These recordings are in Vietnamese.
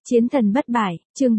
Chiến thần bất bại, chương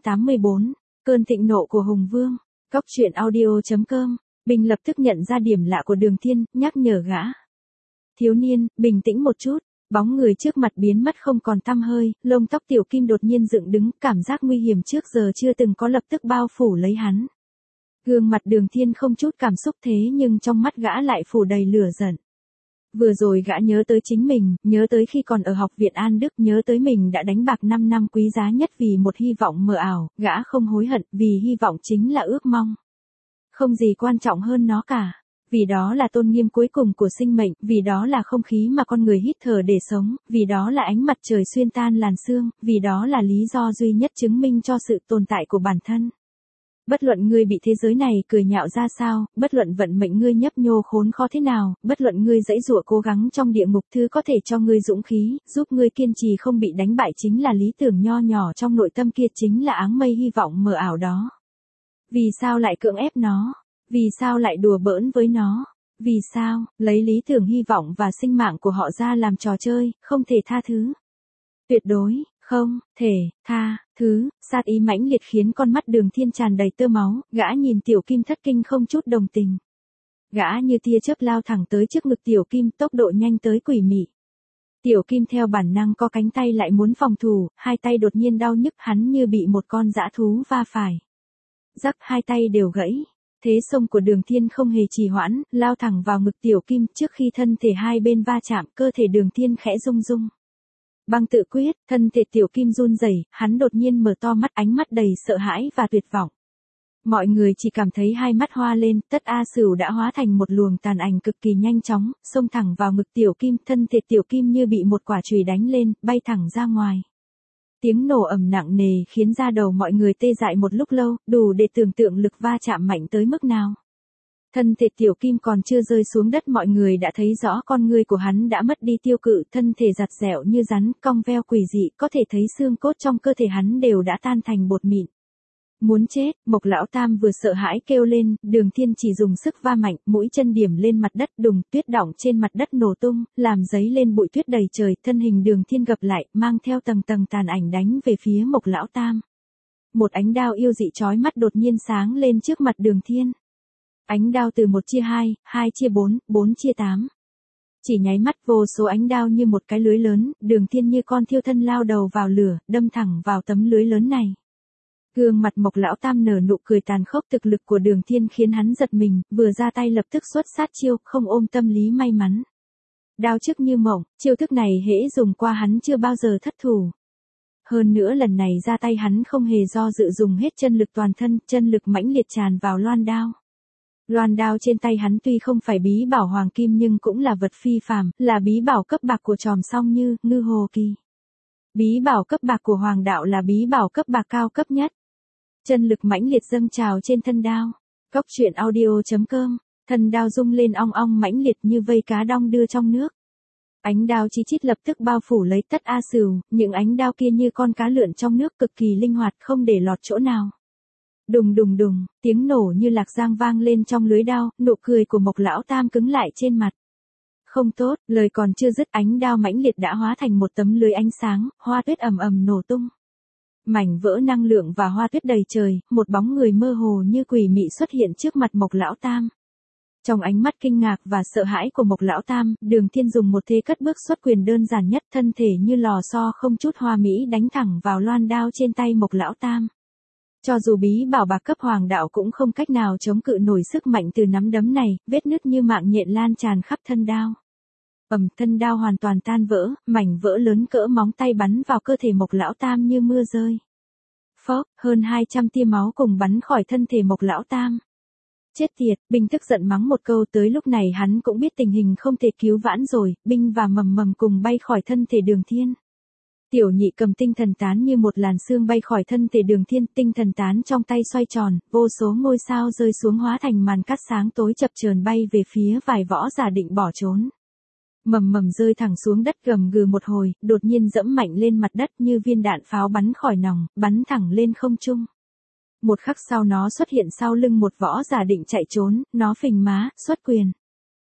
484, cơn thịnh nộ của Hùng Vương. Cóc truyện audio.com, Bình lập tức nhận ra điểm lạ của Đường Thiên, nhắc nhở gã. Thiếu niên, bình tĩnh một chút. Bóng người trước mặt biến mất không còn tăm hơi, lông tóc Tiểu Kim đột nhiên dựng đứng, cảm giác nguy hiểm trước giờ chưa từng có lập tức bao phủ lấy hắn. Gương mặt Đường Thiên không chút cảm xúc thế nhưng trong mắt gã lại phủ đầy lửa giận. Vừa rồi gã nhớ tới chính mình, nhớ tới khi còn ở học viện An Đức, nhớ tới mình đã đánh bạc 5 năm quý giá nhất vì một hy vọng mờ ảo, gã không hối hận vì hy vọng chính là ước mong. Không gì quan trọng hơn nó cả. Vì đó là tôn nghiêm cuối cùng của sinh mệnh, vì đó là không khí mà con người hít thở để sống, vì đó là ánh mặt trời xuyên tan làn sương, vì đó là lý do duy nhất chứng minh cho sự tồn tại của bản thân. Bất luận ngươi bị thế giới này cười nhạo ra sao, bất luận vận mệnh ngươi nhấp nhô khốn khó thế nào, bất luận ngươi giãy giụa cố gắng trong địa ngục, thứ có thể cho ngươi dũng khí, giúp ngươi kiên trì không bị đánh bại chính là lý tưởng nho nhỏ trong nội tâm kia, chính là áng mây hy vọng mờ ảo đó. Vì sao lại cưỡng ép nó? Vì sao lại đùa bỡn với nó? Vì sao, lấy lý tưởng hy vọng và sinh mạng của họ ra làm trò chơi, không thể tha thứ. Tuyệt đối, không thể tha thứ. Sát ý mãnh liệt khiến con mắt Đường Thiên tràn đầy tơ máu, gã nhìn Tiểu Kim thất kinh không chút đồng tình. Gã như tia chớp lao thẳng tới trước ngực Tiểu Kim, tốc độ nhanh tới quỷ mị. Tiểu Kim theo bản năng co cánh tay lại muốn phòng thủ, hai tay đột nhiên đau nhức, hắn như bị một con dã thú va phải. Rắc, hai tay đều gãy. Thế xông của Đường Thiên không hề trì hoãn, lao thẳng vào ngực Tiểu Kim, trước khi thân thể hai bên va chạm, cơ thể Đường Thiên khẽ rung rung. Băng tự quyết, thân thể Tiểu Kim run rẩy, hắn đột nhiên mở to mắt, ánh mắt đầy sợ hãi và tuyệt vọng. Mọi người chỉ cảm thấy hai mắt hoa lên, Tất A Sửu đã hóa thành một luồng tàn ảnh cực kỳ nhanh chóng, xông thẳng vào ngực Tiểu Kim, thân thể Tiểu Kim như bị một quả chùy đánh lên, bay thẳng ra ngoài. Tiếng nổ ầm nặng nề khiến da đầu mọi người tê dại một lúc lâu, đủ để tưởng tượng lực va chạm mạnh tới mức nào. Thân thể Tiểu Kim còn chưa rơi xuống đất, mọi người đã thấy rõ con ngươi của hắn đã mất đi tiêu cự, thân thể giặt dẻo như rắn, cong veo quỷ dị, có thể thấy xương cốt trong cơ thể hắn đều đã tan thành bột mịn. Muốn chết, Mộc Lão Tam vừa sợ hãi kêu lên, Đường Thiên chỉ dùng sức va mạnh, mũi chân điểm lên mặt đất, đùng, tuyết đọng trên mặt đất nổ tung, làm giấy lên bụi tuyết đầy trời, thân hình Đường Thiên gập lại, mang theo tầng tầng tàn ảnh đánh về phía Mộc Lão Tam. Một ánh đao yêu dị chói mắt đột nhiên sáng lên trước mặt Đường Thiên. Ánh đao từ 1 chia 2, 2 chia 4, 4 chia 8. Chỉ nháy mắt vô số ánh đao như một cái lưới lớn, Đường Thiên như con thiêu thân lao đầu vào lửa, đâm thẳng vào tấm lưới lớn này. Gương mặt Mộc Lão Tam nở nụ cười tàn khốc, thực lực của Đường Thiên khiến hắn giật mình, vừa ra tay lập tức xuất sát chiêu, không ôm tâm lý may mắn. Đao trước như mộng, chiêu thức này hễ dùng qua hắn chưa bao giờ thất thủ. Hơn nữa lần này ra tay hắn không hề do dự, dùng hết chân lực toàn thân, chân lực mãnh liệt tràn vào loan đao. Loan đao trên tay hắn tuy không phải bí bảo hoàng kim nhưng cũng là vật phi phàm, là bí bảo cấp bạc của Tròm Song Như, Ngư Hồ Kỳ. Bí bảo cấp bạc của Hoàng đạo là bí bảo cấp bạc cao cấp nhất. Chân lực mãnh liệt dâng trào trên thân đao. Cóc truyện audio.com, thân đao rung lên ong ong mãnh liệt như vây cá đong đưa trong nước. Ánh đao chi chít lập tức bao phủ lấy Tất A Sửu, những ánh đao kia như con cá lượn trong nước, cực kỳ linh hoạt, không để lọt chỗ nào. Đùng đùng đùng, tiếng nổ như lạc giang vang lên trong lưới đao, nụ cười của Mộc Lão Tam cứng lại trên mặt. Không tốt, lời còn chưa dứt, ánh đao mãnh liệt đã hóa thành một tấm lưới ánh sáng, hoa tuyết ầm ầm nổ tung. Mảnh vỡ năng lượng và hoa tuyết đầy trời, một bóng người mơ hồ như quỷ mị xuất hiện trước mặt Mộc Lão Tam. Trong ánh mắt kinh ngạc và sợ hãi của Mộc Lão Tam, Đường Thiên dùng một thế cất bước xuất quyền đơn giản nhất, thân thể như lò xo không chút hoa mỹ đánh thẳng vào loan đao trên tay Mộc Lão Tam. Cho dù bí bảo bạc cấp Hoàng đạo cũng không cách nào chống cự nổi sức mạnh từ nắm đấm này, vết nứt như mạng nhện lan tràn khắp thân đao. Thân đao hoàn toàn tan vỡ, mảnh vỡ lớn cỡ móng tay bắn vào cơ thể Mộc Lão Tam như mưa rơi. Phốc, hơn 200 tia máu cùng bắn khỏi thân thể Mộc Lão Tam. Chết tiệt, Binh tức giận mắng một câu, tới lúc này hắn cũng biết tình hình không thể cứu vãn rồi, Binh và Mầm Mầm cùng bay khỏi thân thể Đường Thiên. Tiểu Nhị cầm tinh thần tán như một làn sương bay khỏi thân thể Đường Thiên, tinh thần tán trong tay xoay tròn, vô số ngôi sao rơi xuống hóa thành màn cát sáng tối chập chờn bay về phía vài võ giả định bỏ trốn. Mầm Mầm rơi thẳng xuống đất gầm gừ một hồi, đột nhiên dẫm mạnh lên mặt đất như viên đạn pháo bắn khỏi nòng, bắn thẳng lên không trung. Một khắc sau nó xuất hiện sau lưng một võ giả định chạy trốn, nó phình má, xuất quyền.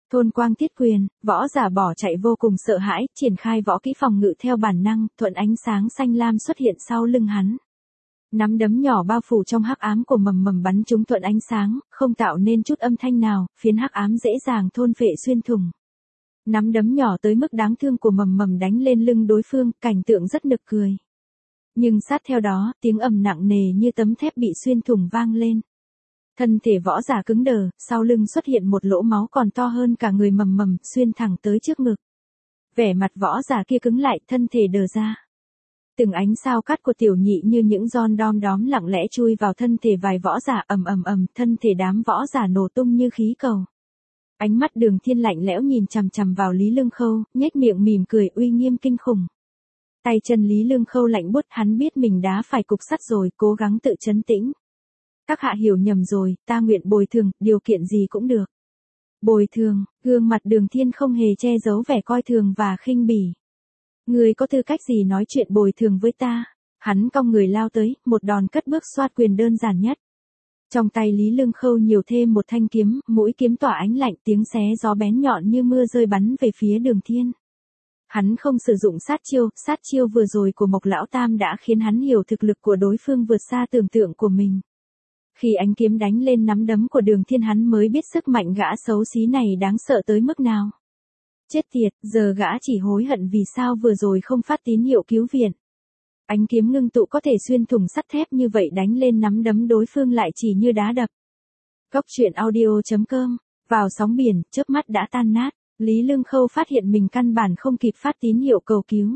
Thôn Quang Thiết Quyền, võ giả bỏ chạy vô cùng sợ hãi, triển khai võ kỹ phòng ngự theo bản năng, thuận ánh sáng xanh lam xuất hiện sau lưng hắn. Nắm đấm nhỏ bao phủ trong hắc ám của mầm mầm bắn trúng thuận ánh sáng, không tạo nên chút âm thanh nào, phiến hắc ám dễ dàng thôn phệ xuyên thủng. Nắm đấm nhỏ tới mức đáng thương của mầm mầm đánh lên lưng đối phương, cảnh tượng rất nực cười. Nhưng sát theo đó, tiếng ầm nặng nề như tấm thép bị xuyên thủng vang lên. Thân thể võ giả cứng đờ, sau lưng xuất hiện một lỗ máu còn to hơn cả người mầm mầm, xuyên thẳng tới trước ngực. Vẻ mặt võ giả kia cứng lại, thân thể đờ ra. Từng ánh sao cắt của tiểu nhị như những giòn đom đóm lặng lẽ chui vào thân thể vài võ giả, ầm ầm ầm, thân thể đám võ giả nổ tung như khí cầu. Ánh mắt Đường Thiên lạnh lẽo nhìn chằm chằm vào Lý Lương Khâu, nhếch miệng mỉm cười uy nghiêm kinh khủng. Tay chân Lý Lương Khâu lạnh buốt, hắn biết mình đá phải cục sắt rồi, cố gắng tự trấn tĩnh. Các hạ hiểu nhầm rồi, ta nguyện bồi thường, điều kiện gì cũng được. Bồi thường, gương mặt Đường Thiên không hề che giấu vẻ coi thường và khinh bỉ. Ngươi có tư cách gì nói chuyện bồi thường với ta? Hắn cong người lao tới, một đòn cất bước xoát quyền đơn giản nhất. Trong tay Lý Lương Khâu nhiều thêm một thanh kiếm, mũi kiếm tỏa ánh lạnh, tiếng xé gió bén nhọn như mưa rơi bắn về phía Đường Thiên. Hắn không sử dụng sát chiêu vừa rồi của Mộc Lão Tam đã khiến hắn hiểu thực lực của đối phương vượt xa tưởng tượng của mình. Khi ánh kiếm đánh lên nắm đấm của Đường Thiên hắn mới biết sức mạnh gã xấu xí này đáng sợ tới mức nào. Chết tiệt, giờ gã chỉ hối hận vì sao vừa rồi không phát tín hiệu cứu viện. Ánh kiếm ngưng tụ có thể xuyên thủng sắt thép như vậy đánh lên nắm đấm đối phương lại chỉ như đá đập. Góc truyện audio.com, vào sóng biển, chớp mắt đã tan nát, Lý Lương Khâu phát hiện mình căn bản không kịp phát tín hiệu cầu cứu.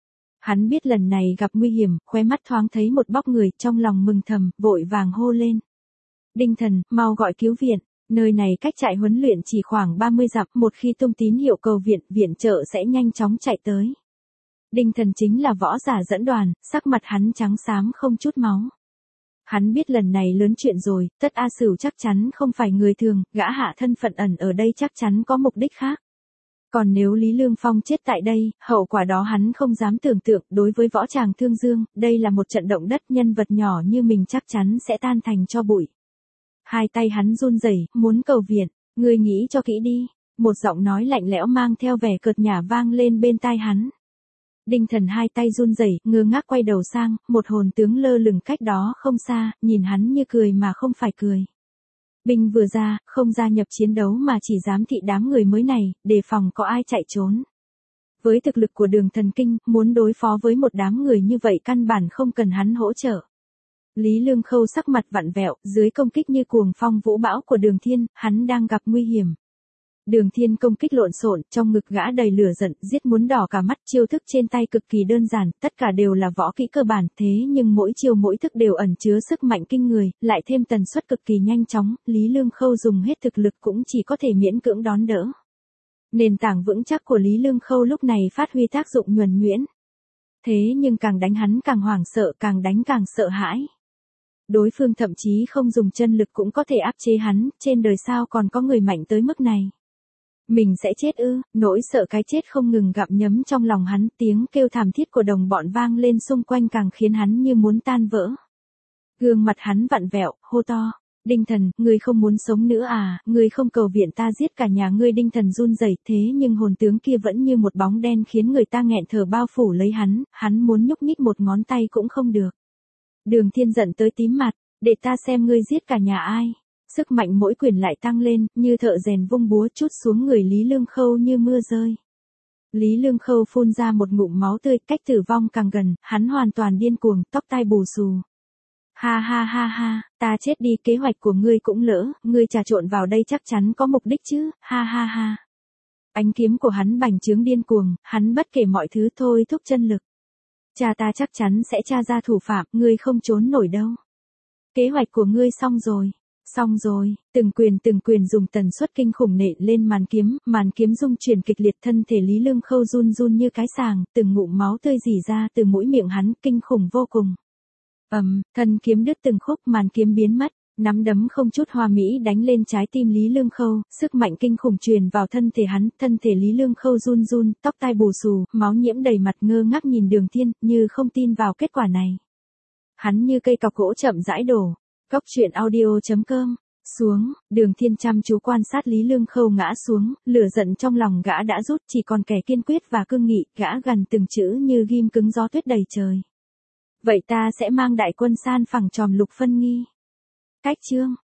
Hắn biết lần này gặp nguy hiểm, khóe mắt thoáng thấy một bóng người, trong lòng mừng thầm, vội vàng hô lên. Đinh Thần, mau gọi cứu viện, nơi này cách trại huấn luyện chỉ khoảng 30 dặm, một khi tung tín hiệu cầu viện, viện trợ sẽ nhanh chóng chạy tới. Đinh Thần chính là võ giả dẫn đoàn, sắc mặt hắn trắng xám không chút máu. Hắn biết lần này lớn chuyện rồi, Tất A Sửu chắc chắn không phải người thường, gã hạ thân phận ẩn ở đây chắc chắn có mục đích khác. Còn nếu Lý Lương Phong chết tại đây, hậu quả đó hắn không dám tưởng tượng, đối với võ tràng Thương Dương, đây là một trận động đất, nhân vật nhỏ như mình chắc chắn sẽ tan thành tro bụi. Hai tay hắn run rẩy, muốn cầu viện, ngươi nghĩ cho kỹ đi, một giọng nói lạnh lẽo mang theo vẻ cợt nhả vang lên bên tai hắn. Đinh Thần hai tay run rẩy, ngơ ngác quay đầu sang, một hồn tướng lơ lửng cách đó không xa, nhìn hắn như cười mà không phải cười. Binh vừa ra, không gia nhập chiến đấu mà chỉ giám thị đám người mới này, đề phòng có ai chạy trốn. Với thực lực của Đường Thần Kinh, muốn đối phó với một đám người như vậy căn bản không cần hắn hỗ trợ. Lý Lương Khâu sắc mặt vặn vẹo, dưới công kích như cuồng phong vũ bão của Đường Thiên, hắn đang gặp nguy hiểm. Đường Thiên công kích lộn xộn, trong ngực gã đầy lửa giận, giết muốn đỏ cả mắt, chiêu thức trên tay cực kỳ đơn giản, tất cả đều là võ kỹ cơ bản, thế nhưng mỗi chiêu mỗi thức đều ẩn chứa sức mạnh kinh người, lại thêm tần suất cực kỳ nhanh chóng, Lý Lương Khâu dùng hết thực lực cũng chỉ có thể miễn cưỡng đón đỡ. Nền tảng vững chắc của Lý Lương Khâu lúc này phát huy tác dụng nhuần nhuyễn. Thế nhưng càng đánh hắn càng hoảng sợ, càng đánh càng sợ hãi. Đối phương thậm chí không dùng chân lực cũng có thể áp chế hắn, trên đời sao còn có người mạnh tới mức này. Mình sẽ chết ư? Nỗi sợ cái chết không ngừng gặm nhấm trong lòng hắn, tiếng kêu thảm thiết của đồng bọn vang lên xung quanh càng khiến hắn như muốn tan vỡ. Gương mặt hắn vặn vẹo, hô to, Đinh Thần, ngươi không muốn sống nữa à, ngươi không cầu viện ta giết cả nhà ngươi. Đinh Thần run rẩy, thế nhưng hồn tướng kia vẫn như một bóng đen khiến người ta nghẹn thở bao phủ lấy hắn muốn nhúc nhích một ngón tay cũng không được. Đường Thiên giận tới tím mặt, để ta xem ngươi giết cả nhà ai. Sức mạnh mỗi quyền lại tăng lên, như thợ rèn vung búa trút xuống người Lý Lương Khâu như mưa rơi. Lý Lương Khâu phun ra một ngụm máu tươi, cách tử vong càng gần, hắn hoàn toàn điên cuồng, tóc tai bù xù. Ha ha ha ha, ta chết đi, kế hoạch của ngươi cũng lỡ, ngươi trà trộn vào đây chắc chắn có mục đích chứ, ha ha ha. Ánh kiếm của hắn bành trướng điên cuồng, hắn bất kể mọi thứ thôi thúc chân lực. Cha ta chắc chắn sẽ tra ra thủ phạm, ngươi không trốn nổi đâu. Kế hoạch của ngươi xong rồi, từng quyền dùng tần suất kinh khủng nện lên màn kiếm rung chuyển kịch liệt, thân thể Lý Lương Khâu run run như cái sàng, từng ngụm máu tươi rỉ ra từ mũi miệng hắn, kinh khủng vô cùng. Thân kiếm đứt từng khúc, màn kiếm biến mất, nắm đấm không chút hoa mỹ đánh lên trái tim Lý Lương Khâu, sức mạnh kinh khủng truyền vào thân thể hắn, thân thể Lý Lương Khâu run run, tóc tai bù xù, máu nhiễm đầy mặt, ngơ ngác nhìn Đường Thiên, như không tin vào kết quả này. Hắn như cây cọc gỗ chậm rãi đổ. Góc truyện audio.com Xuống, Đường Thiên chăm chú quan sát Lý Lương Khâu ngã xuống, lửa giận trong lòng gã đã rút, chỉ còn kẻ kiên quyết và cương nghị, gã gần từng chữ như ghim cứng gió tuyết đầy trời. Vậy ta sẽ mang đại quân san phẳng tròm Lục Phân Nghi. Cách chương